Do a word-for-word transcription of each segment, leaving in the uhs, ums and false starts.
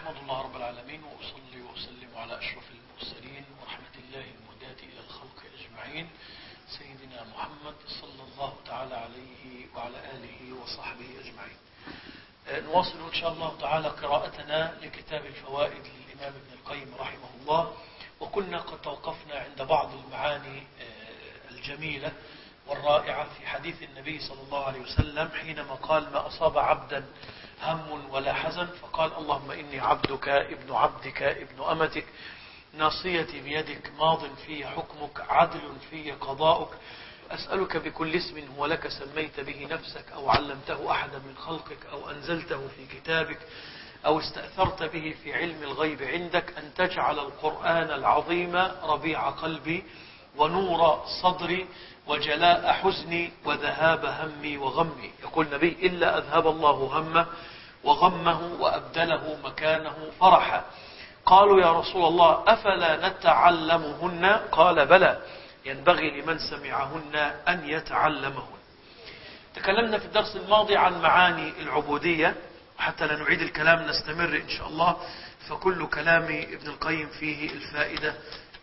أحمد الله رب العالمين وأصلي وأسلم على أشرف المرسلين ورحمة الله المهداة إلى الخلق أجمعين سيدنا محمد صلى الله تعالى عليه وعلى آله وصحبه أجمعين. نواصل إن شاء الله تعالى قراءتنا لكتاب الفوائد للإمام ابن القيم رحمه الله، وكنا قد توقفنا عند بعض المعاني الجميلة والرائعة في حديث النبي صلى الله عليه وسلم حينما قال: ما أصاب عبدا هم ولا حزن فقال: اللهم إني عبدك ابن عبدك ابن أمتك ناصيتي بيدك ماض في حكمك عدل في قضاؤك أسألك بكل اسم هو لك سميت به نفسك أو علمته أحدا من خلقك أو أنزلته في كتابك أو استأثرت به في علم الغيب عندك أن تجعل القرآن العظيم ربيع قلبي ونور صدري وجلاء حزني وذهاب همي وغمي. يقول النبي: إلا أذهب الله همه وغمه وأبدله مكانه فرحا. قالوا: يا رسول الله أفلا نتعلمهن؟ قال: بلى، ينبغي لمن سمعهن أن يتعلمهن. تكلمنا في الدرس الماضي عن معاني العبودية، حتى لا نعيد الكلام نستمر إن شاء الله، فكل كلام ابن القيم فيه الفائدة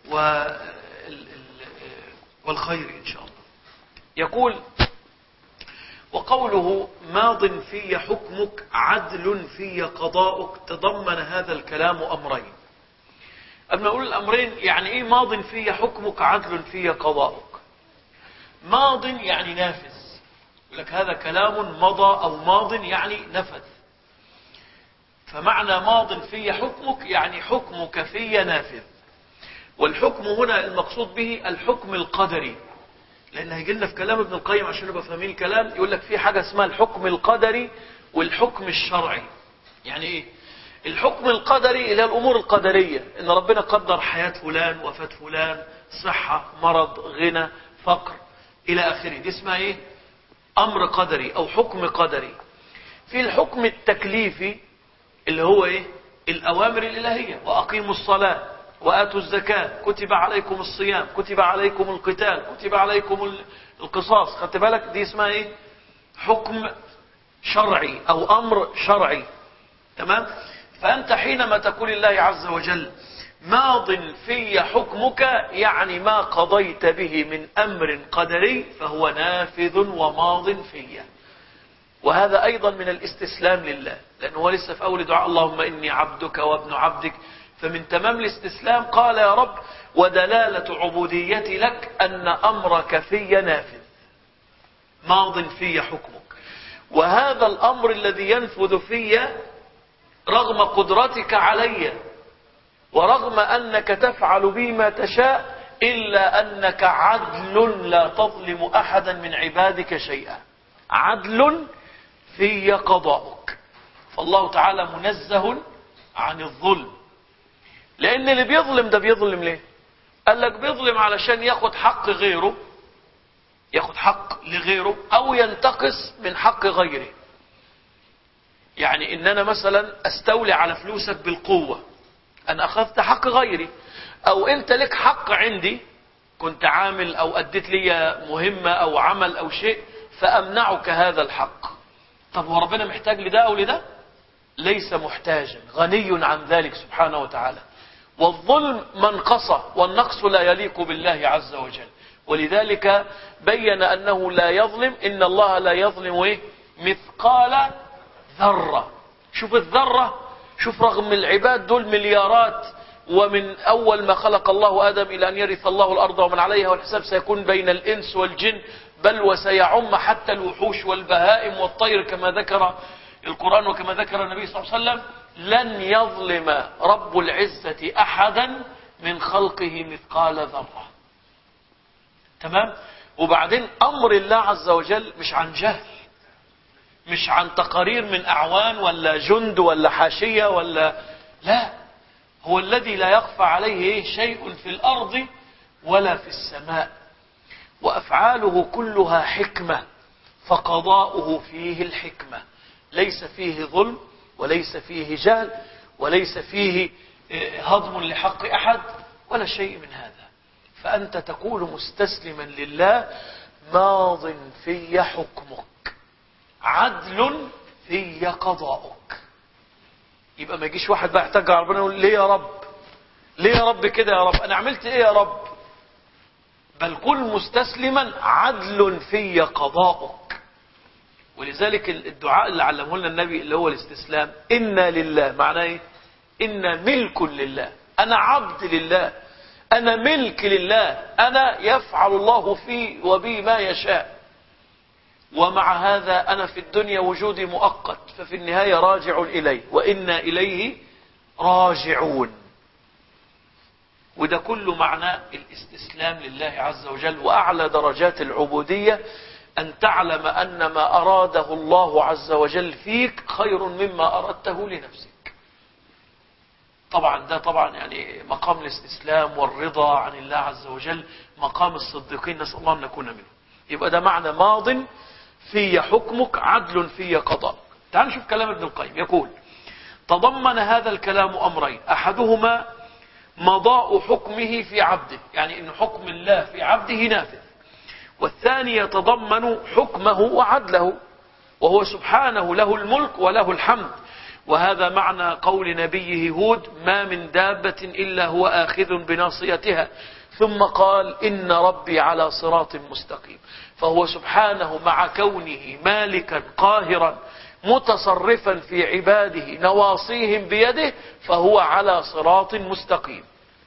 والخير إن شاء الله. يقول: وقوله ماض في حكمك عدل في قضاؤك تضمن هذا الكلام أمرين. أما أقول الأمرين، يعني إيه ماض في حكمك عدل في قضاؤك؟ ماض يعني نافذ، يقول لك هذا كلام مضى أو ماض يعني نفذ. فمعنى ماض في حكمك يعني حكمك في نافذ. والحكم هنا المقصود به الحكم القدري، لأن هيجي لنا في كلام ابن القيم عشان نبقى فاهمين الكلام. يقول لك في حاجة اسمها الحكم القدري والحكم الشرعي. يعني إيه الحكم القدري؟ اللي هي الأمور القدرية، إن ربنا قدر حياة فلان، وفاة فلان، صحة، مرض، غنى، فقر إلى آخره. دي اسمها إيه؟ أمر قدري أو حكم قدري. في الحكم التكليفي اللي هو إيه؟ الأوامر الإلهية: وأقيموا الصلاة وآتوا الزكاة، كتب عليكم الصيام، كتب عليكم القتال، كتب عليكم القصاص. خدت بالك؟ دي اسمها ايه؟ حكم شرعي او امر شرعي. تمام؟ فانت حينما تقول الله عز وجل ماض في حكمك، يعني ما قضيت به من امر قدري فهو نافذ وماض فيه. وهذا ايضا من الاستسلام لله، لانه هو لسه في اول دعاء: اللهم اني عبدك وابن عبدك. فمن تمام الاستسلام قال: يا رب ودلالة عبوديتي لك أن أمرك في نافذ ماض في حكمك. وهذا الأمر الذي ينفذ في رغم قدرتك علي ورغم أنك تفعل بي ما تشاء، إلا أنك عدل لا تظلم أحدا من عبادك شيئا. عدل في قضاؤك. فالله تعالى منزه عن الظلم، لأن اللي بيظلم ده بيظلم ليه؟ قال لك بيظلم علشان ياخد حق غيره، ياخد حق لغيره، أو ينتقص من حق غيره. يعني إن أنا مثلا أستولي على فلوسك بالقوة، أنا أخذت حق غيري. أو أنت لك حق عندي، كنت عامل أو أديت لي مهمة أو عمل أو شيء، فأمنعك هذا الحق. طب هو ربنا محتاج لده أو لده؟ ليس محتاجا، غني عن ذلك سبحانه وتعالى. والظلم منقصة، والنقص لا يليق بالله عز وجل. ولذلك بين أنه لا يظلم. إن الله لا يظلم إيه؟ مثقال ذرة. شوف الذرة، شوف رغم العباد دول مليارات، ومن أول ما خلق الله آدم إلى أن يرث الله الأرض ومن عليها، والحساب سيكون بين الإنس والجن، بل وسيعم حتى الوحوش والبهائم والطير كما ذكر القرآن وكما ذكر النبي صلى الله عليه وسلم. لن يظلم رب العزة أحدا من خلقه مثقال ذرة. تمام؟ وبعدين أمر الله عز وجل مش عن جهل، مش عن تقارير من أعوان ولا جند ولا حاشية ولا لا. هو الذي لا يخفى عليه شيء في الأرض ولا في السماء، وأفعاله كلها حكمة، فقضاؤه فيه الحكمة. ليس فيه ظلم، وليس فيه جهل، وليس فيه هضم لحق أحد، ولا شيء من هذا. فأنت تقول مستسلما لله ماض في حكمك عدل في قضاؤك. يبقى ما يجيش واحد بقى يحتاج على ربنا يقول ليه يا رب، ليه يا رب كده يا رب، انا عملت ايه يا رب؟ بل كن مستسلما، عدل في قضاؤك. ولذلك الدعاء اللي علمه لنا النبي اللي هو الاستسلام، إنا لله، معناه ايه؟ إنا ملك لله، أنا عبد لله، أنا ملك لله، أنا يفعل الله في وبي ما يشاء. ومع هذا أنا في الدنيا وجودي مؤقت، ففي النهاية راجع إليه وإنا إليه راجعون. وده كله معنى الاستسلام لله عز وجل. وأعلى درجات العبودية أن تعلم أن ما أراده الله عز وجل فيك خير مما أردته لنفسك. طبعا ده طبعا يعني مقام الاستسلام والرضا عن الله عز وجل، مقام الصديقين، نسأل الله أن نكون منه. يبقى ده معنى ماض في حكمك، عدل في قضاء. تعال نشوف كلام ابن القيم. يقول: تضمن هذا الكلام أمرين، أحدهما مضاء حكمه في عبده، يعني أن حكم الله في عبده نافذ. والثاني يتضمن حكمه وعدله، وهو سبحانه له الملك وله الحمد. وهذا معنى قول نبيه هود: ما من دابة إلا هو آخذ بناصيتها. ثم قال: إن ربي على صراط مستقيم. فهو سبحانه مع كونه مالكا قاهرا متصرفا في عباده نواصيهم بيده، فهو على صراط مستقيم.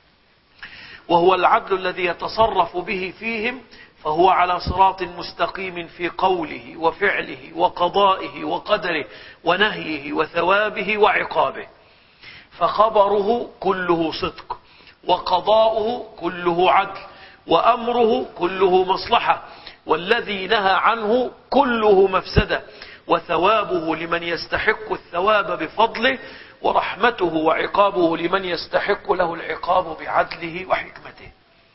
وهو العدل الذي يتصرف به فيهم، فهو على صراط مستقيم في قوله وفعله وقضائه وقدره ونهيه وثوابه وعقابه. فخبره كله صدق، وقضاؤه كله عدل، وأمره كله مصلحة، والذي نهى عنه كله مفسدة، وثوابه لمن يستحق الثواب بفضله، ورحمته وعقابه لمن يستحق له العقاب بعدله وحكمته.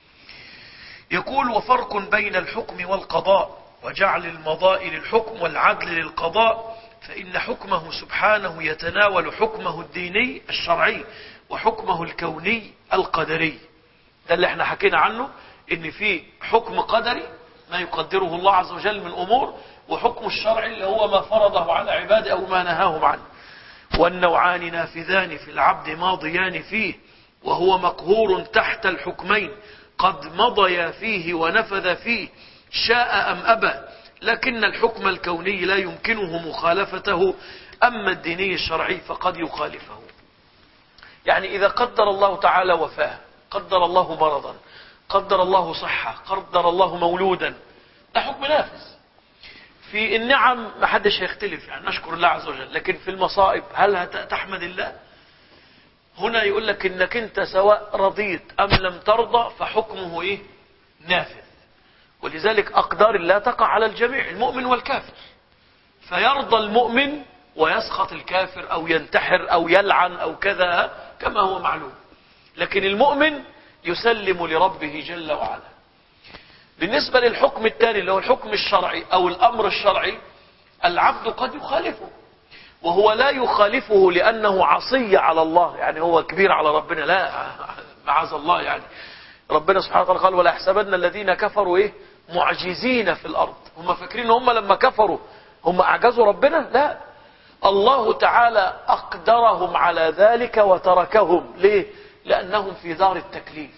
يقول: وفرق بين الحكم والقضاء، وجعل المضاء للحكم والعدل للقضاء، فإن حكمه سبحانه يتناول حكمه الديني الشرعي وحكمه الكوني القدري. ده اللي احنا حكينا عنه، ان في حكم قدري ما يقدره الله عز وجل من أمور، وحكم الشرعي اللي هو ما فرضه على عباده أو ما نهاهم عنه. والنوعان نافذان في العبد ماضيان فيه، وهو مقهور تحت الحكمين قد مضيا فيه ونفذ فيه، شاء أم أبى. لكن الحكم الكوني لا يمكنه مخالفته، أما الديني الشرعي فقد يخالفه. يعني إذا قدر الله تعالى وفاة، قدر الله مرضا، قدر الله صحة، قدر الله مولودا، ده حكم نافذ. في النعم ما حدش هيختلف، يعني نشكر الله عز وجل. لكن في المصائب هل تحمد الله؟ هنا يقول لك انك انت سواء رضيت ام لم ترضى فحكمه ايه؟ نافذ. ولذلك اقدار الله تقع على الجميع، المؤمن والكافر. فيرضى المؤمن ويسخط الكافر او ينتحر او يلعن او كذا كما هو معلوم. لكن المؤمن يسلم لربه جل وعلا. بالنسبة للحكم الثاني اللي هو الحكم الشرعي او الامر الشرعي، العبد قد يخالفه، وهو لا يخالفه لأنه عصي على الله، يعني هو كبير على ربنا، لا معاذ الله. يعني ربنا سبحانه وتعالى قال: ولا يحسبن الذين كفروا ايه معجزين في الأرض. هم فاكرين هم لما كفروا هم أعجزوا ربنا؟ لا، الله تعالى أقدرهم على ذلك وتركهم. ليه؟ لأنهم في دار التكليف،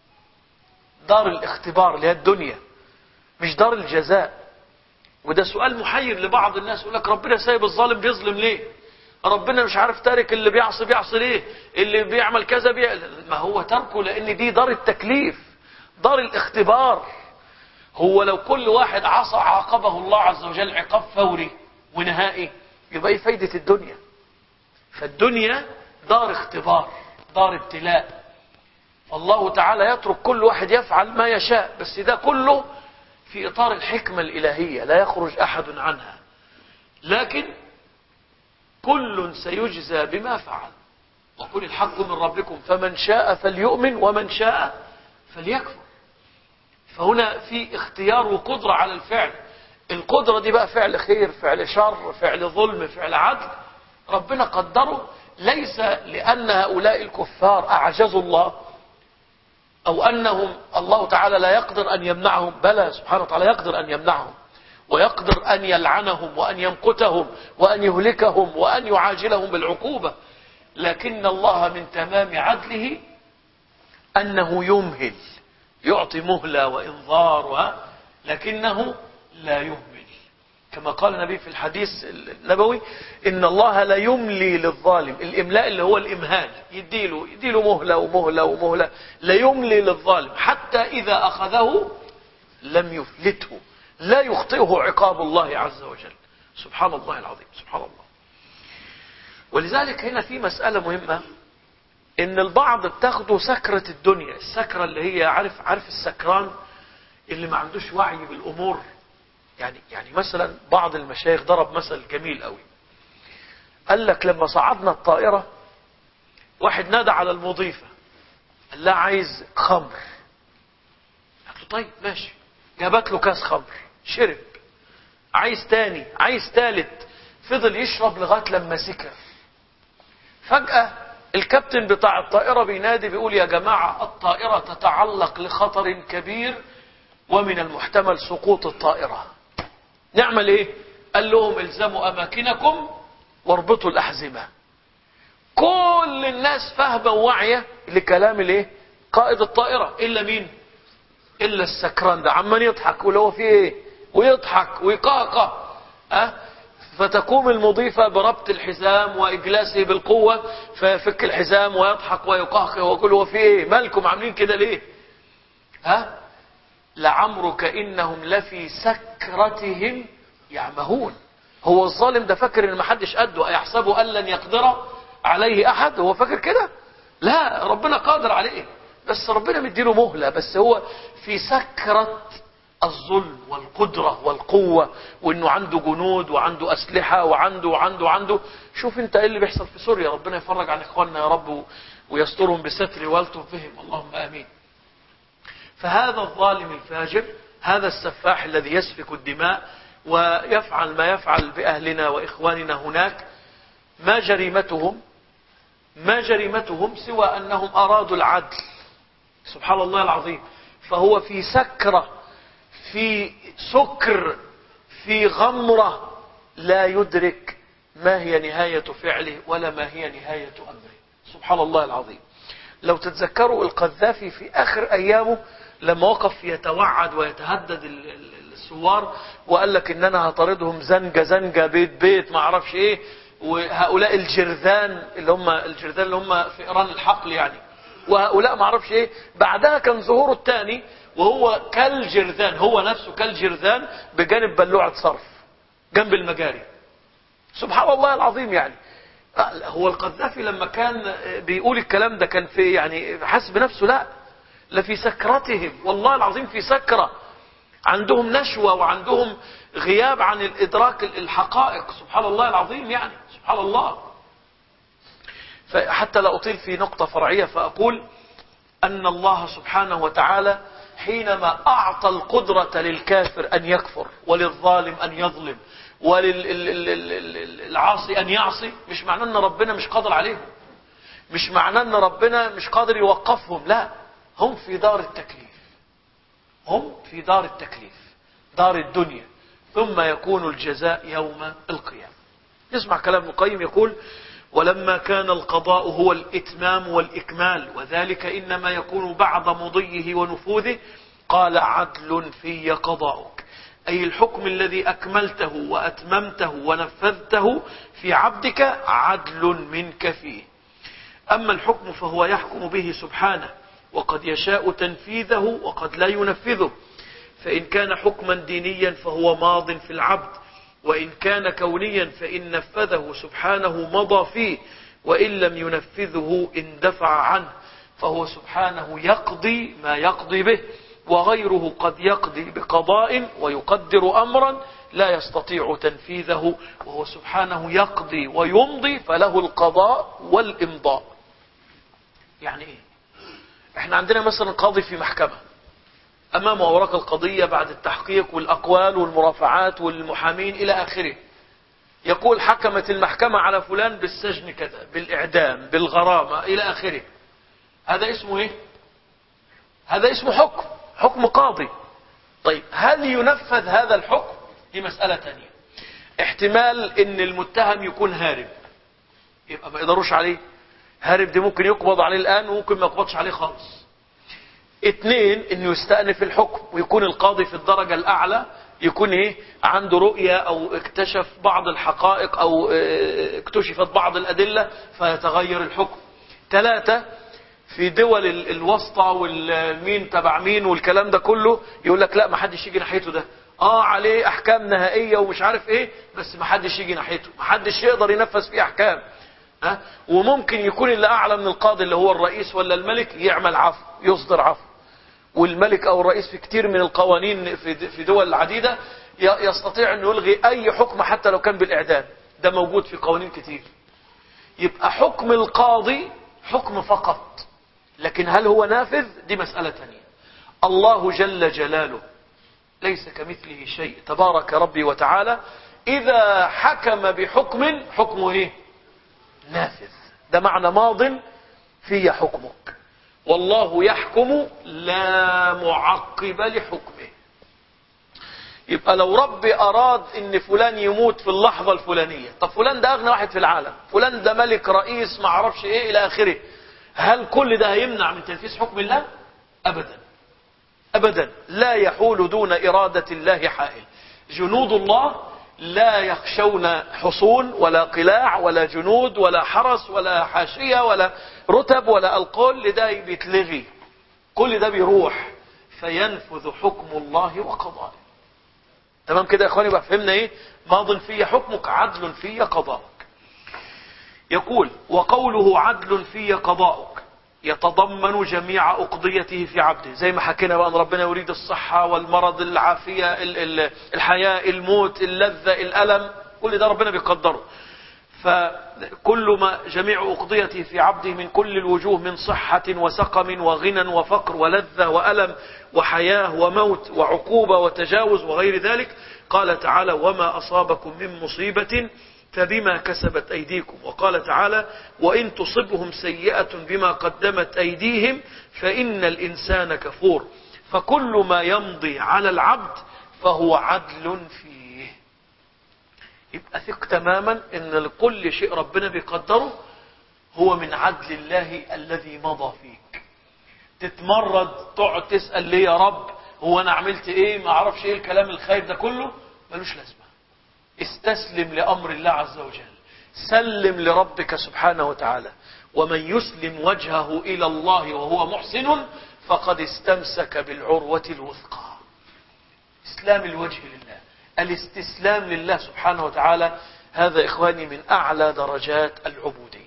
دار الاختبار اللي هي الدنيا، مش دار الجزاء. وده سؤال محير لبعض الناس، يقول لك ربنا سايب الظالم بيظلم ليه؟ ربنا مش عارف تارك اللي بيعصي بيعصي ليه؟ اللي بيعمل كذا بي... ما هو تركه لأن دي دار التكليف، دار الاختبار. هو لو كل واحد عصى عاقبه الله عز وجل عقاب فوري ونهائي، يبقى ايه فايدة الدنيا؟ فالدنيا دار اختبار، دار ابتلاء. الله تعالى يترك كل واحد يفعل ما يشاء، بس ده كله في إطار الحكمة الإلهية لا يخرج أحد عنها. لكن كل سيجزى بما فعل، وقل الحق من ربكم فمن شاء فليؤمن ومن شاء فليكفر. فهنا في اختيار وقدرة على الفعل. القدرة دي بقى فعل خير، فعل شر، فعل ظلم، فعل عدل، ربنا قدره. ليس لأن هؤلاء الكفار أعجزوا الله أو أنهم الله تعالى لا يقدر أن يمنعهم، بلى سبحانه وتعالى يقدر أن يمنعهم، ويقدر أن يلعنهم وأن يمقتهم وأن يهلكهم وأن يعاجلهم بالعقوبة. لكن الله من تمام عدله أنه يمهل، يعطي مهلة وإنظار، لكنه لا يهمل، كما قال النبي في الحديث النبوي: إن الله لا يملي للظالم. الإملاء اللي هو الإمهال، يديله يديله مهلة ومهلة ومهلة، لا يملي للظالم حتى إذا أخذه لم يفلته، لا يخطئه عقاب الله عز وجل. سبحان الله العظيم، سبحان الله. ولذلك هنا في مسألة مهمة، إن البعض بتاخده سكرة الدنيا، السكرة اللي هي عارف عارف السكران اللي ما عندوش وعي بالأمور. يعني يعني مثلا بعض المشايخ ضرب مثل جميل قوي، قال لك لما صعدنا الطائرة واحد نادى على المضيفة قال لها عايز خمر، قالت له طيب ماشي، جابت له كاس خمر شرب، عايز تاني، عايز تالت، فضل يشرب لغاية لما سكر. فجأة الكابتن بتاع الطائرة بينادي بيقول: يا جماعة الطائرة تتعلق لخطر كبير ومن المحتمل سقوط الطائرة، نعمل ايه؟ قال لهم: الزموا اماكنكم واربطوا الاحزمة. كل الناس فاهمة وواعية لكلام الايه؟ قائد الطائرة، الا مين؟ الا السكران ده، عمال يضحك ولو هو فيه ايه، ويضحك ويقاقع. أه؟ فتقوم المضيفة بربط الحزام واجلاسه بالقوة، فيفك الحزام ويضحك ويقاقع ويقول: هو فيه ايه؟ مالكم عاملين كده ليه؟ ها؟ لعمرك إنهم لفي سكرتهم يعمهون. هو الظالم ده فاكر ان محدش قده، أيحسب أن لن يقدر عليه أحد؟ هو فاكر كده؟ لا، ربنا قادر عليه، بس ربنا مديله مهلة، بس هو في سكرة الظلم والقدرة والقوة، وانه عنده جنود وعنده أسلحة وعنده وعنده وعنده. شوف انت ايه اللي بيحصل في سوريا، ربنا يفرج عن اخواننا يا رب ويسترهم بستر والطف بهم، اللهم آمين. فهذا الظالم الفاجر، هذا السفاح الذي يسفك الدماء ويفعل ما يفعل بأهلنا وإخواننا هناك، ما جريمتهم ما جريمتهم سوى أنهم أرادوا العدل. سبحان الله العظيم. فهو في سكرة، في سكر، في غمرة، لا يدرك ما هي نهاية فعله ولا ما هي نهاية أمره. سبحان الله العظيم. لو تتذكروا القذافي في آخر أيامه لما وقف يتوعد ويتهدد الثوار وقال لك ان انا هطاردهم زنجة زنجة بيت بيت ما اعرفش ايه، وهؤلاء الجرذان اللي هم الجرذان اللي هم فئران الحقل يعني، وهؤلاء ما اعرفش ايه. بعدها كان ظهوره الثاني وهو كالجرذان، هو نفسه كالجرذان بجانب بلوعة صرف جنب المجاري. سبحان الله العظيم. يعني هو القذافي لما كان بيقول الكلام ده كان في يعني حسب نفسه؟ لا، لفي سكرتهم، والله العظيم في سكرة، عندهم نشوة وعندهم غياب عن الإدراك الحقائق. سبحان الله العظيم. يعني سبحان الله. فحتى لا أطيل في نقطة فرعية فأقول أن الله سبحانه وتعالى حينما أعطى القدرة للكافر أن يكفر وللظالم أن يظلم وللعاصي أن يعصي، مش معناه أن ربنا مش قادر عليهم، مش معناه أن ربنا مش قادر يوقفهم، لا، هم في دار التكليف، هم في دار التكليف، دار الدنيا، ثم يكون الجزاء يوم القيامة. نسمع كلام ابن القيم يقول: ولما كان القضاء هو الإتمام والإكمال، وذلك إنما يكون بعد مضيه ونفوذه، قال: عدل في قضاؤك، أي الحكم الذي أكملته وأتممته ونفذته في عبدك عدل منك فيه. أما الحكم فهو يحكم به سبحانه، وقد يشاء تنفيذه وقد لا ينفذه، فإن كان حكما دينيا فهو ماض في العبد، وإن كان كونيا فإن نفذه سبحانه مضى فيه، وإن لم ينفذه اندفع عنه، فهو سبحانه يقضي ما يقضي به، وغيره قد يقضي بقضاء ويقدر أمرا لا يستطيع تنفيذه، وهو سبحانه يقضي ويمضي، فله القضاء والإمضاء. يعني إيه؟ احنا عندنا مثلا قاضي في محكمة، أمام أوراق القضية بعد التحقيق والأقوال والمرافعات والمحامين إلى آخره، يقول: حكمت المحكمة على فلان بالسجن كذا، بالإعدام، بالغرامة، إلى آخره. هذا اسمه إيه؟ هذا اسمه حكم، حكم قاضي. طيب هل ينفذ هذا الحكم؟ دي مسألة تانية. احتمال ان المتهم يكون هارب، يبقى ما يقدروش عليه، هارب دي ممكن يقبض عليه الآن وممكن ما يقبضش عليه خالص. اتنين، انه يستأنف الحكم ويكون القاضي في الدرجة الأعلى يكون ايه عنده رؤية او اكتشف بعض الحقائق او اه اكتشفت بعض الأدلة فيتغير الحكم. ثلاثة، في دول الوسطى والمين تبع مين والكلام ده كله يقول لك لا ما حدش يجي ناحيته، ده اه عليه احكام نهائية ومش عارف ايه بس ما حدش يجي ناحيته، ما حدش يقدر ينفذ فيه احكام. ها أه؟ وممكن يكون اللي اعلى من القاضي اللي هو الرئيس ولا الملك يعمل عفو، يصدر عفو. والملك او الرئيس في كتير من القوانين في دول عديدة يستطيع انه يلغي اي حكم حتى لو كان بالاعدام، ده موجود في قوانين كتير. يبقى حكم القاضي حكم فقط، لكن هل هو نافذ؟ دي مسألة تانية. الله جل جلاله ليس كمثله شيء تبارك ربي وتعالى، إذا حكم بحكم حكمه إيه؟ نافذ. ده معنى ماض في حكمك، والله يحكم لا معقب لحكمه. يبقى لو ربي أراد إن فلان يموت في اللحظة الفلانية، طب فلان ده أغنى واحد في العالم، فلان ده ملك رئيس ما عرفش إيه إلى آخره، هل كل ده هيمنع من تنفيذ حكم الله؟ أبدا أبدا، لا يحول دون إرادة الله حائل. جنود الله لا يخشون حصون ولا قلاع ولا جنود ولا حرس ولا حاشية ولا رتب ولا القول، ده بيتلغي، كل ده بيروح فينفذ حكم الله وقضائه. تمام كده يا اخواني؟ بقى فهمنا ايه ماض في حكمك عدل في قضاءك. يقول وقوله عدل في قضاءك يتضمن جميع أقضيته في عبده، زي ما حكينا بقى ان ربنا يريد الصحة والمرض، العافية، الحياة، الموت، اللذة، الألم، كل ده ربنا بيقدره. فكل ما جميع أقضيته في عبده من كل الوجوه، من صحة وسقم وغنى وفقر ولذة وألم وحياة وموت وعقوبة وتجاوز وغير ذلك. قال تعالى وما أصابكم من مصيبة فبما كسبت أيديكم. وقال تعالى وإن تصبهم سيئة بما قدمت أيديهم فإن الإنسان كفور. فكل ما يمضي على العبد فهو عدل فيه. يبقى ثق تماما ان لكل شيء ربنا بيقدره هو من عدل الله الذي مضى فيك. تتمرد تقعد تسأل ليه يا رب، هو انا عملت ايه، ما اعرفش ايه الكلام الخايب ده كله، ملوش لازمة. استسلم لأمر الله عز وجل، سلم لربك سبحانه وتعالى. ومن يسلم وجهه إلى الله وهو محسن فقد استمسك بالعروة الوثقى. اسلام الوجه لله، الاستسلام لله سبحانه وتعالى، هذا إخواني من أعلى درجات العبودية.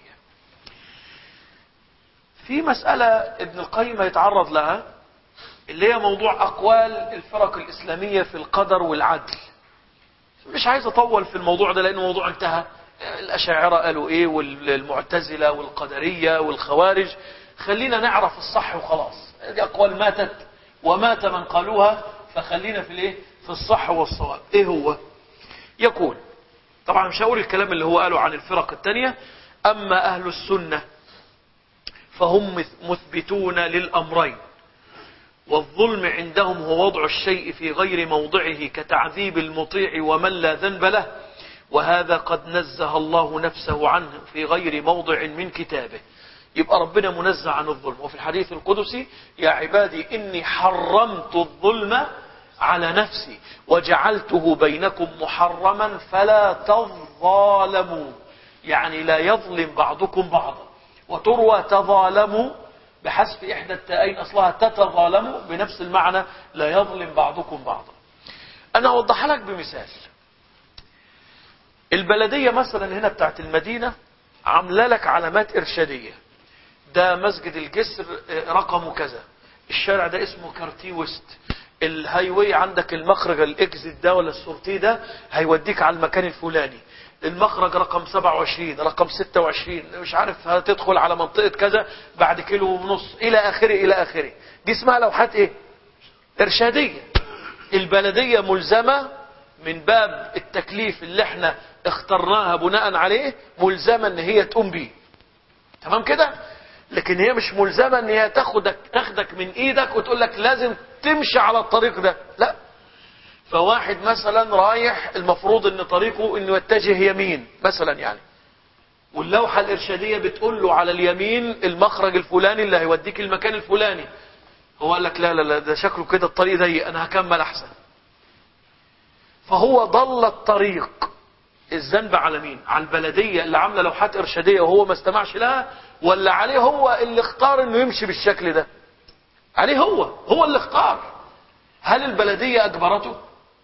في مسألة ابن القيم يتعرض لها اللي هي موضوع أقوال الفرق الإسلامية في القدر والعدل. مش عايز أطول في الموضوع ده لأنه موضوع انتهى. الأشاعرة قالوا إيه والمعتزلة والقدرية والخوارج، خلينا نعرف الصح وخلاص. دي أقوال ماتت ومات من قالوها، فخلينا في الإيه؟ في الصح والصواب. إيه هو؟ يقول طبعا مش هقول الكلام اللي هو قاله عن الفرق التانية. أما أهل السنة فهم مثبتون للأمرين، والظلم عندهم هو وضع الشيء في غير موضعه كتعذيب المطيع ومن لا ذنب له، وهذا قد نزه الله نفسه عنه في غير موضع من كتابه. يبقى ربنا منزه عن الظلم. وفي الحديث القدسي يا عبادي إني حرمت الظلم على نفسي وجعلته بينكم محرما فلا تظالموا، يعني لا يظلم بعضكم بعضا. وتروى تظالموا بحسب إحدى التائين أصلها تتظالموا بنفس المعنى، لا يظلم بعضكم بعضا. أنا أوضح لك بمثال. البلدية مثلا هنا بتاعت المدينة عامله لك علامات إرشادية، ده مسجد الجسر رقمه كذا، الشارع ده اسمه كارتي ويست، الهايوي عندك المخرج الاكزيت ده ولا السورتي ده هيوديك على المكان الفلاني، المخرج رقم سبعة وعشرين، رقم ستة وعشرين، مش عارف هتدخل على منطقة كذا بعد كيلو ونص إلى آخره إلى آخره. دي اسمها لوحات إيه؟ إرشادية. البلدية ملزمة من باب التكليف اللي احنا اخترناها بناء عليه، ملزمة ان هي تقوم بيه. تمام كده؟ لكن هي مش ملزمة ان هي تاخدك تاخدك من ايدك وتقول لك لازم تمشي على الطريق ده، لا. فواحد مثلا رايح المفروض ان طريقه انه يتجه يمين مثلا، يعني واللوحة الإرشادية بتقول له على اليمين المخرج الفلاني اللي هيوديك المكان الفلاني، هو قال لك لا لا لا ده شكله كده الطريق ضيق، أنا هكمل أحسن. فهو ضل الطريق. الذنب على مين؟ على البلدية اللي عاملة لوحات إرشادية وهو ما استمعش لها، ولا عليه هو اللي اختار انه يمشي بالشكل ده؟ عليه هو، هو اللي اختار. هل البلدية أجبرته؟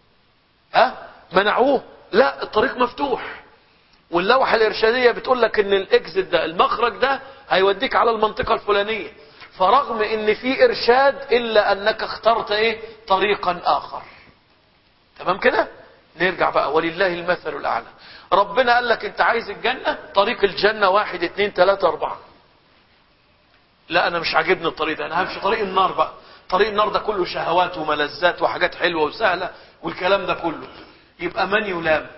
ها؟ منعوه؟ لا، الطريق مفتوح. واللوحة الإرشادية بتقول لك ان الاكزit ده، المخرج ده هيوديك على المنطقة الفلانية، فرغم ان في ارشاد الا انك اخترت ايه؟ طريقا اخر. تمام كده؟ نرجع بقى، ولله المثل الاعلى. ربنا قال لك انت عايز الجنة، طريق الجنة واحد اتنين تلاتة اربعة. لا انا مش عاجبني الطريق ده، انا همشي طريق النار بقى. طريق النار ده كله شهوات وملذات وحاجات حلوة وسهلة والكلام ده كله. يبقى من يلام؟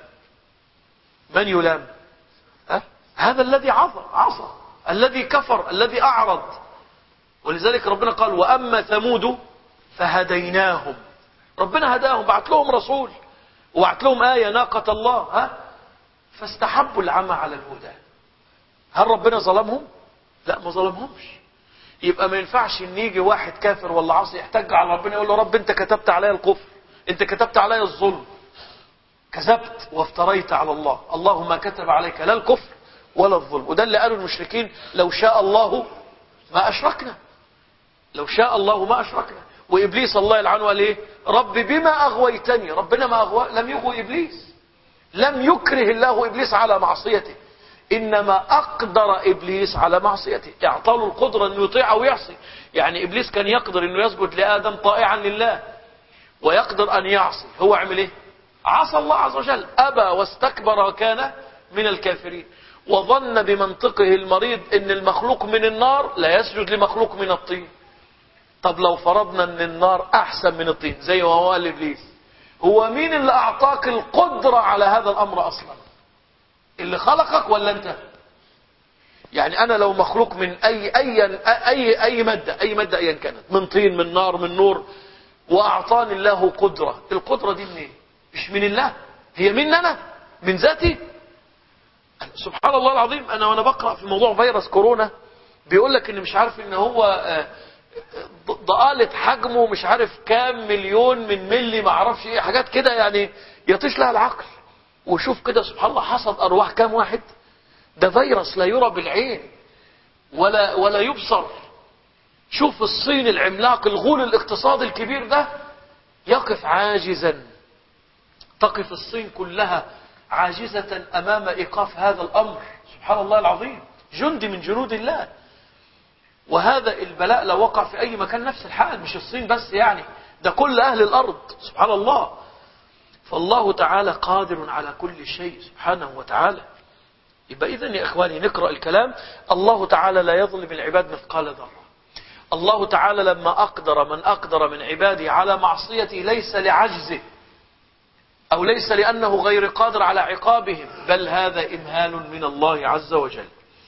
من يلام؟ ها؟ هذا الذي عصى عصى الذي كفر، الذي اعرض. ولذلك ربنا قال واما ثمود فهديناهم. ربنا هداهم، بعت لهم رسول وبعت لهم آية ناقة الله، ها؟ فاستحبوا العمى على الهدى. هل ربنا ظلمهم؟ لا، ما ظلمهمش. يبقى ما ينفعش ان يجي واحد كافر ولا عاصي يحتج على ربنا يقول له رب انت كتبت علي الكفر، انت كتبت علي الظلم، كذبت وافتريت على الله، الله ما كتب عليك لا الكفر ولا الظلم. وده اللي قالوا المشركين لو شاء الله ما اشركنا، لو شاء الله ما اشركنا. وابليس الله يلعنه قال ايه؟ رب بما اغويتني. ربنا ما اغوى، لم يغوي ابليس، لم يكره الله ابليس على معصيته، انما اقدر ابليس على معصيته، اعطاه القدره انه يطيع او يعصي. يعني ابليس كان يقدر انه يسجد لادم طائعا لله، ويقدر ان يعصي. هو عمل ايه؟ عصى الله عز وجل، ابى واستكبر وكان من الكافرين. وظن بمنطقه المريض ان المخلوق من النار لا يسجد لمخلوق من الطين. طب لو فرضنا ان النار احسن من الطين زي ما هو قال ابليس، هو مين اللي اعطاك القدرة على هذا الامر اصلا؟ اللي خلقك ولا انت؟ يعني انا لو مخلوق من اي اي اي اي مادة، اي مادة ايا كانت، من طين من نار من نور، واعطاني الله قدرة، القدرة دي منين؟ مش من الله، هي من انا، من ذاتي. سبحان الله العظيم. انا وانا بقرأ في موضوع فيروس كورونا بيقول لك ان مش عارف ان هو ضآلة حجمه مش عارف كام مليون من ملي، ما اعرفش ايه، حاجات كده يعني يطيش لها العقل. وشوف كده سبحان الله حصد ارواح كام واحد. ده فيروس لا يرى بالعين ولا ولا يبصر. شوف الصين العملاق الغول الاقتصادي الكبير ده يقف عاجزا، تقف الصين كلها عاجزة امام ايقاف هذا الامر. سبحان الله العظيم، جندي من جنود الله. وهذا البلاء لو وقع في اي مكان نفس الحال، مش الصين بس يعني، ده كل اهل الارض. سبحان الله. فالله تعالى قادر على كل شيء سبحانه وتعالى. يبقى اذن يا اخواني نقرأ الكلام. الله تعالى لا يظلم العباد مثقال ذرة. الله تعالى لما اقدر من اقدر من عباده على معصيته ليس لعجزه او ليس لانه غير قادر على عقابهم، بل هذا امهال من الله عز وجل.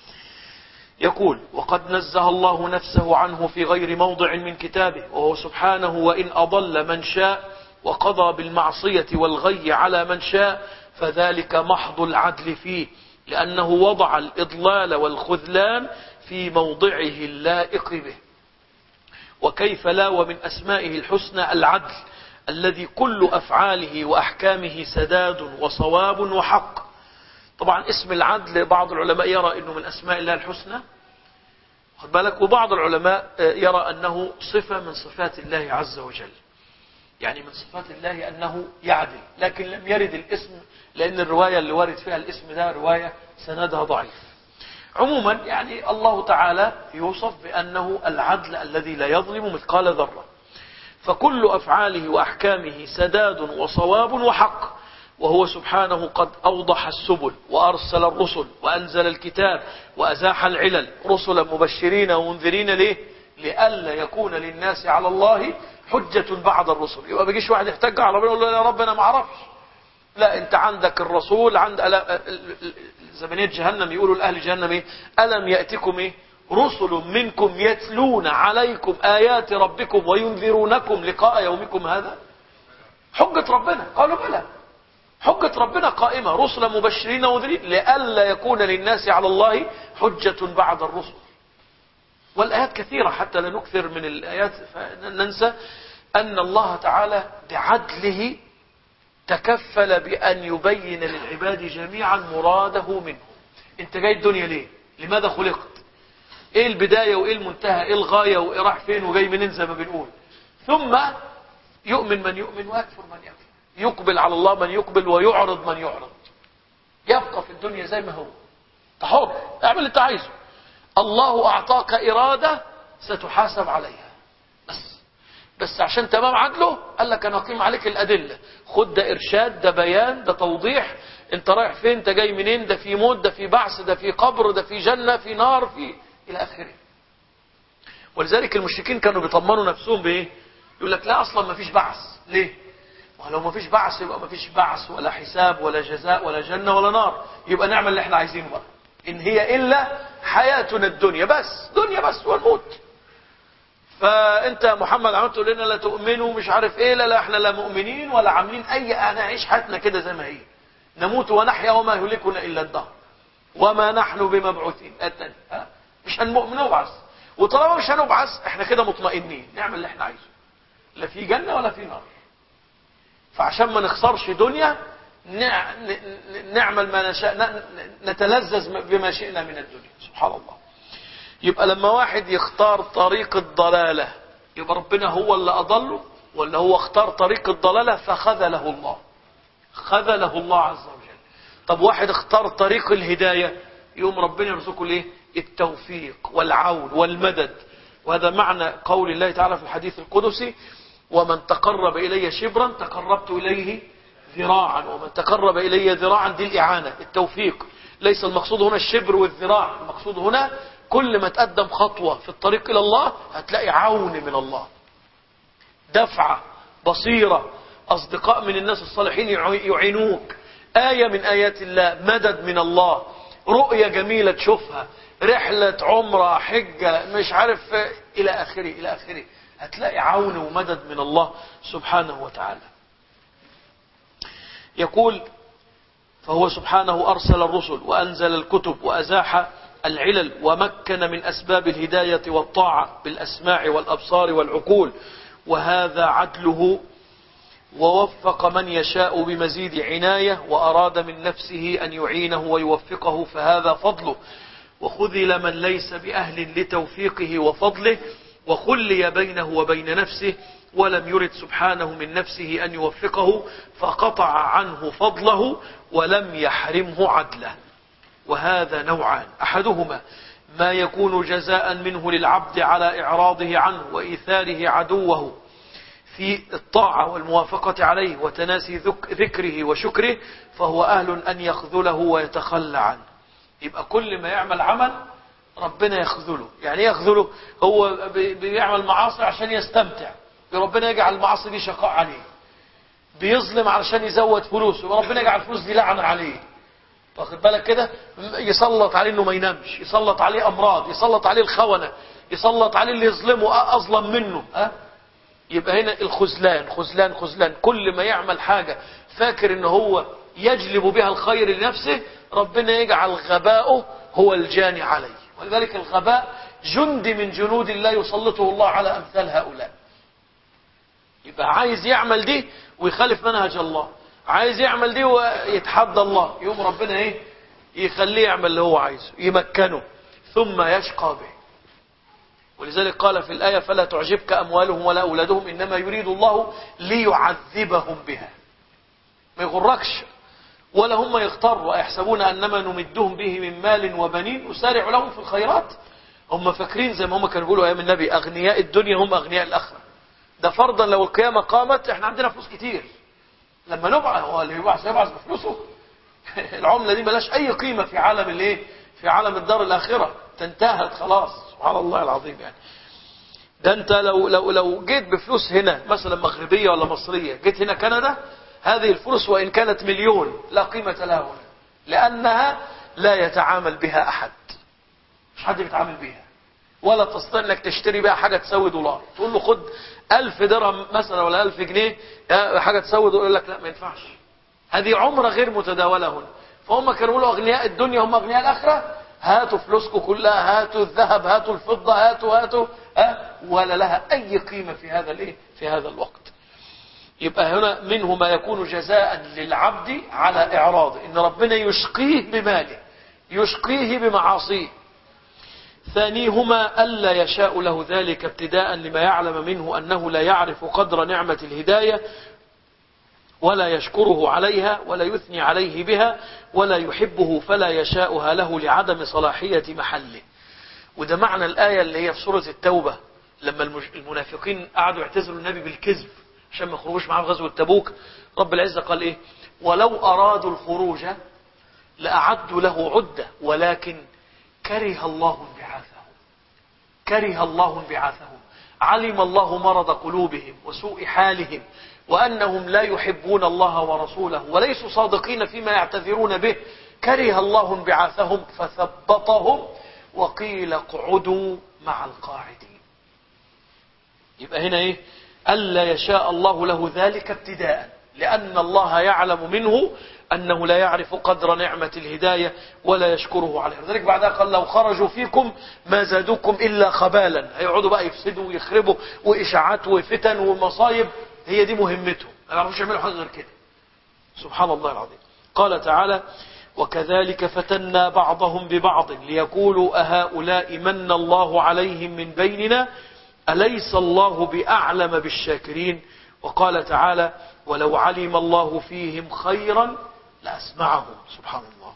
يقول وقد نزه الله نفسه عنه في غير موضع من كتابه، وهو سبحانه وإن أضل من شاء وقضى بالمعصية والغي على من شاء فذلك محض العدل فيه، لأنه وضع الإضلال والخذلان في موضعه اللائق به. وكيف لا ومن أسمائه الحسنى العدل الذي كل أفعاله وأحكامه سداد وصواب وحق. طبعا اسم العدل بعض العلماء يرى انه من اسماء الله الحسنى، خد بالك، وبعض العلماء يرى انه صفة من صفات الله عز وجل، يعني من صفات الله انه يعدل، لكن لم يرد الاسم لان الرواية اللي وارد فيها الاسم ده رواية سندها ضعيف. عموما يعني الله تعالى يوصف بانه العدل الذي لا يظلم مثقال ذرة، فكل افعاله واحكامه سداد وصواب وحق. وهو سبحانه قد أوضح السبل وأرسل الرسل وأنزل الكتاب وأزاح العلل، رسلا مبشرين ومنذرين. ليه؟ لئلا يكون للناس على الله حجة بعد الرسل. يبقى بيجيش واحد يحتج على ربنا يقول له يا رب أنا ما أعرفش. لا، أنت عندك الرسول، عند زمنية جهنم يقولوا لأهل جهنم إيه؟ ألم يأتكم إيه؟ رسل منكم يتلون عليكم آيات ربكم وينذرونكم لقاء يومكم هذا. حجة ربنا قالوا بلى. حجة ربنا قائمة، رسلا مبشرين ومنذرين لئلا يكون للناس على الله حجة بعد الرسل. والآيات كثيرة حتى لا نكثر من الآيات فننسى أن الله تعالى بعدله تكفل بأن يبين للعباد جميعا مراده منهم. انت جاي الدنيا ليه؟ لماذا خلقت؟ ايه البداية وايه المنتهى؟ ايه الغاية وايه راح فين وجاي منين زي ما بنقول. ثم يؤمن من يؤمن ويكفر من يكفر، يقبل على الله من يقبل ويعرض من يعرض. يبقى في الدنيا زي ما هو، تحر اعمل اللي انت عايزه. الله اعطاك ارادة ستحاسب عليها، بس بس عشان تمام عدله قال لك انا اقيم عليك الادلة. خد ده ارشاد، ده بيان، ده توضيح. انت رايح فين، انت جاي منين، ده في موت، ده في بعث، ده في قبر، ده في جنة، في نار، في الى اخره. ولذلك المشركين كانوا بيطمنوا نفسهم بايه؟ يقول لك لا اصلا ما فيش بعث. ليه؟ ولو ما فيش بعث يبقى ما فيش بعث ولا حساب ولا جزاء ولا جنة ولا نار، يبقى نعمل اللي احنا عايزينه بقى. ان هي الا حياتنا الدنيا، بس دنيا بس والموت. فانت محمد عملت تقول لنا لا تؤمنوا مش عارف ايه، لا لا احنا لا مؤمنين ولا عاملين اي، انا اعيش حياتنا كده زي ما هي، نموت ونحيا وما يهلكنا الا الدهر وما نحن بمبعوثين. مش هنؤمن نبعث، وطالما مش هنبعث احنا كده مطمئنين نعمل اللي احنا عايزه، لا في جنة ولا في نار. فعشان ما نخسرش دنيا نعمل ما نشاء، نتلذذ بما شئنا من الدنيا. سبحان الله. يبقى لما واحد يختار طريق الضلالة يبقى ربنا هو اللي أضله، ولا هو اختار طريق الضلالة فخذله الله؟ خذله الله عز وجل. طب واحد اختار طريق الهداية يوم ربنا يرزقه الايه؟ التوفيق والعون والمدد. وهذا معنى قول الله تعالى في الحديث القدسي: ومن تقرب إلي شبرا تقربت إليه ذراعا، ومن تقرب إلي ذراعا دي الإعانة، التوفيق. ليس المقصود هنا الشبر والذراع، المقصود هنا كل ما تقدم خطوة في الطريق إلى الله هتلاقي عون من الله، دفعة، بصيرة، أصدقاء من الناس الصالحين يعينوك، آية من آيات الله، مدد من الله، رؤية جميلة تشوفها، رحلة عمرة، حجة، مش عارف إلى آخره إلى آخره. هتلاقي عون ومدد من الله سبحانه وتعالى. يقول: فهو سبحانه أرسل الرسل وأنزل الكتب وأزاح العلل ومكن من أسباب الهداية والطاعة بالأسماع والأبصار والعقول، وهذا عدله، ووفق من يشاء بمزيد عناية، وأراد من نفسه أن يعينه ويوفقه فهذا فضله، وخذل من ليس بأهل لتوفيقه وفضله، وخلي بينه وبين نفسه، ولم يرد سبحانه من نفسه أن يوفقه فقطع عنه فضله ولم يحرمه عدله. وهذا نوعان: أحدهما ما يكون جزاء منه للعبد على إعراضه عنه وإيثاره عدوه في الطاعة والموافقة عليه وتناسي ذكره وشكره، فهو أهل أن يخذله ويتخلى عنه. يبقى كل ما يعمل عمل ربنا يخذله. يعني يخذله، هو بيعمل معاصي عشان يستمتع، ربنا يجعل المعاصي دي شقاء عليه. بيظلم علشان يزود فلوسه، وربنا يجعل الفلوس دي لعنة عليه. واخد بالك كده؟ يسلط عليه انه ما ينامش، يسلط عليه امراض، يسلط عليه الخونة، يسلط عليه اللي يظلمه اظلم منه. ها؟ يبقى هنا الخذلان خذلان خذلان. كل ما يعمل حاجة فاكر ان هو يجلب بها الخير لنفسه، ربنا يجعل غباؤه هو الجاني عليه. ولذلك الغباء جند من جنود الله يسلطه الله على امثال هؤلاء. يبقى عايز يعمل دي ويخالف منهج الله، عايز يعمل دي ويتحدى الله، يوم ربنا ايه؟ يخليه يعمل اللي هو عايزه، يمكنه، ثم يشقى به. ولذلك قال في الآية: فلا تعجبك أموالهم ولا أولادهم إنما يريد الله ليعذبهم بها. ما يغركش ولا هم يغتروا ويحسبون أنما نمدهم به من مال وبنين نسارع لهم في الخيرات. هم فاكرين زي ما هم كانوا بيقولوا أيام النبي: أغنياء الدنيا هم أغنياء الآخرة. ده فرضا لو القيامة قامت احنا عندنا فلوس كتير، لما نبعث هو اللي يبعث يبعث بفلوسه. العملة دي ملاش أي قيمة في عالم الايه؟ في عالم الدار الآخرة، تنتهت خلاص. سبحان الله العظيم. يعني ده انت لو لو لو جيت بفلوس هنا مثلا مغربية ولا مصرية، جيت هنا كندا، هذه الفلوس وإن كانت مليون لا قيمة لها هنا، لأنها لا يتعامل بها أحد. مش حد بيتعامل بها، ولا تستطيع انك تشتري بها حاجة تساوي دولار. تقول له خد ألف درهم مثلا ولا ألف جنيه حاجة تساوي دولار، يقول لك لا ما ينفعش. هذه عمرة غير متداولة هنا. فهم كانوا يقولوا أغنياء الدنيا هم أغنياء الآخرة، هاتوا فلوسكم كلها، هاتوا الذهب، هاتوا الفضة، هاتوا هاتوا ها، ولا لها أي قيمة في هذا الإيه في هذا الوقت. يبقى هنا منه ما يكون جزاء للعبد على إعراضه، إن ربنا يشقيه بماله، يشقيه بمعاصيه. ثانيهما ألا يشاء له ذلك ابتداء لما يعلم منه أنه لا يعرف قدر نعمة الهداية ولا يشكره عليها ولا يثني عليه بها ولا يحبه فلا يشاءها له لعدم صلاحية محله. وده معنى الآية اللي هي في سورة التوبة لما المنافقين قعدوا يعتذروا النبي بالكذب عشان ما يخرجوش معاه في غزوة تبوك. رب العزة قال إيه؟ ولو أرادوا الخروج لأعدوا له عدة ولكن كره الله انبعاثهم كره الله انبعاثهم علم الله مرض قلوبهم وسوء حالهم وأنهم لا يحبون الله ورسوله وليسوا صادقين فيما يعتذرون به، كره الله انبعاثهم فثبطهم وقيل اقعدوا مع القاعدين. يبقى هنا إيه؟ ألا يشاء الله له ذلك ابتداء، لأن الله يعلم منه أنه لا يعرف قدر نعمة الهداية ولا يشكره عليها. لذلك بعدها قال لو خرجوا فيكم ما زادوكم إلا خبالا، هيقعدوا بقى يفسدوا ويخربوا وإشاعات وفتن ومصايب، هي دي مهمتهم، ما يعرفوش يعملوا حاجة غير كده. سبحان الله العظيم. قال تعالى وكذلك فتنا بعضهم ببعض ليقولوا أهؤلاء من الله عليهم من بيننا أليس الله بأعلم بالشاكرين. وقال تعالى ولو علم الله فيهم خيرا لأسمعهم. سبحان الله.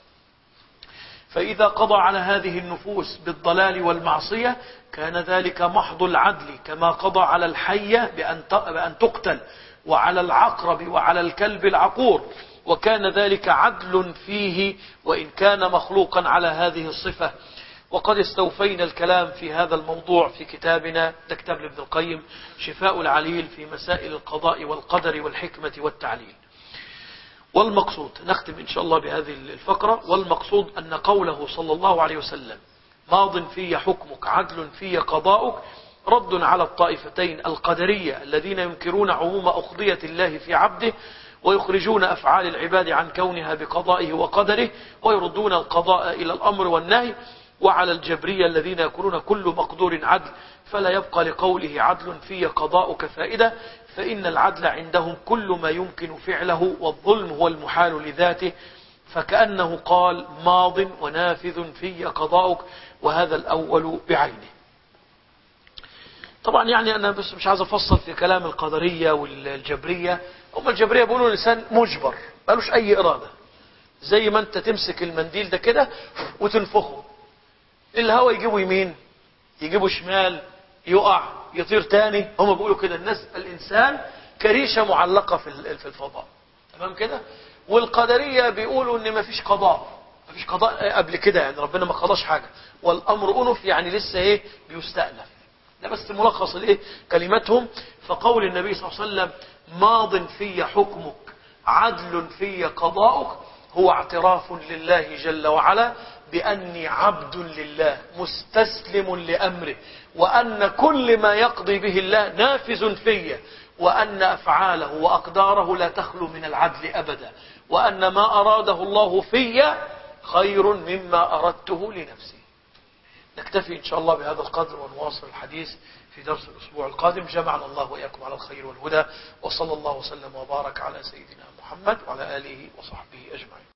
فإذا قضى على هذه النفوس بالضلال والمعصية كان ذلك محض العدل، كما قضى على الحية بأن تقتل وعلى العقرب وعلى الكلب العقور، وكان ذلك عدل فيه وإن كان مخلوقا على هذه الصفة. وقد استوفينا الكلام في هذا الموضوع في كتابنا، ده كتاب لابن القيم شفاء العليل في مسائل القضاء والقدر والحكمة والتعليل. والمقصود نختم إن شاء الله بهذه الفقرة، والمقصود أن قوله صلى الله عليه وسلم ماض في حكمك عدل في قضاؤك رد على الطائفتين القدرية الذين ينكرون عموم أقضية الله في عبده ويخرجون أفعال العباد عن كونها بقضائه وقدره ويردون القضاء إلى الأمر والنهي، وعلى الجبرية الذين يقولون كل مقدور عدل فلا يبقى لقوله عدل في قضاؤك فائدة، فإن العدل عندهم كل ما يمكن فعله والظلم هو المحال لذاته، فكأنه قال ماض ونافذ في قضاؤك، وهذا الأول بعينه. طبعا يعني أنا بس مش عايز أفصل في كلام القدرية والجبرية. هم الجبرية بيقولوا الإنسان مجبر مالوش أي إرادة، زي ما أنت تمسك المنديل ده كده وتنفخه، الهواء يجيبه يمين يجيبه شمال يقع يطير تاني. هم بيقولوا كده الناس الإنسان كريشة معلقة في في الفضاء، تمام كده. والقدرية بيقولوا ان مفيش قضاء، مفيش قضاء قبل كده، يعني ربنا ما قضاش حاجة، والأمر أنف يعني لسه ايه بيستأنف. ده بس ملخص الايه كلمتهم. فقول النبي صلى الله عليه وسلم ماض في حكمك عدل في قضاؤك هو اعتراف لله جل وعلا بأني عبد لله مستسلم لأمره، وأن كل ما يقضي به الله نافذ في، وأن أفعاله وأقداره لا تخلو من العدل أبدا، وأن ما أراده الله في خير مما أردته لنفسي. نكتفي إن شاء الله بهذا القدر ونواصل الحديث في درس الأسبوع القادم. جمعنا الله وإياكم على الخير والهدى، وصلى الله وسلم وبارك على سيدنا محمد وعلى آله وصحبه أجمعين.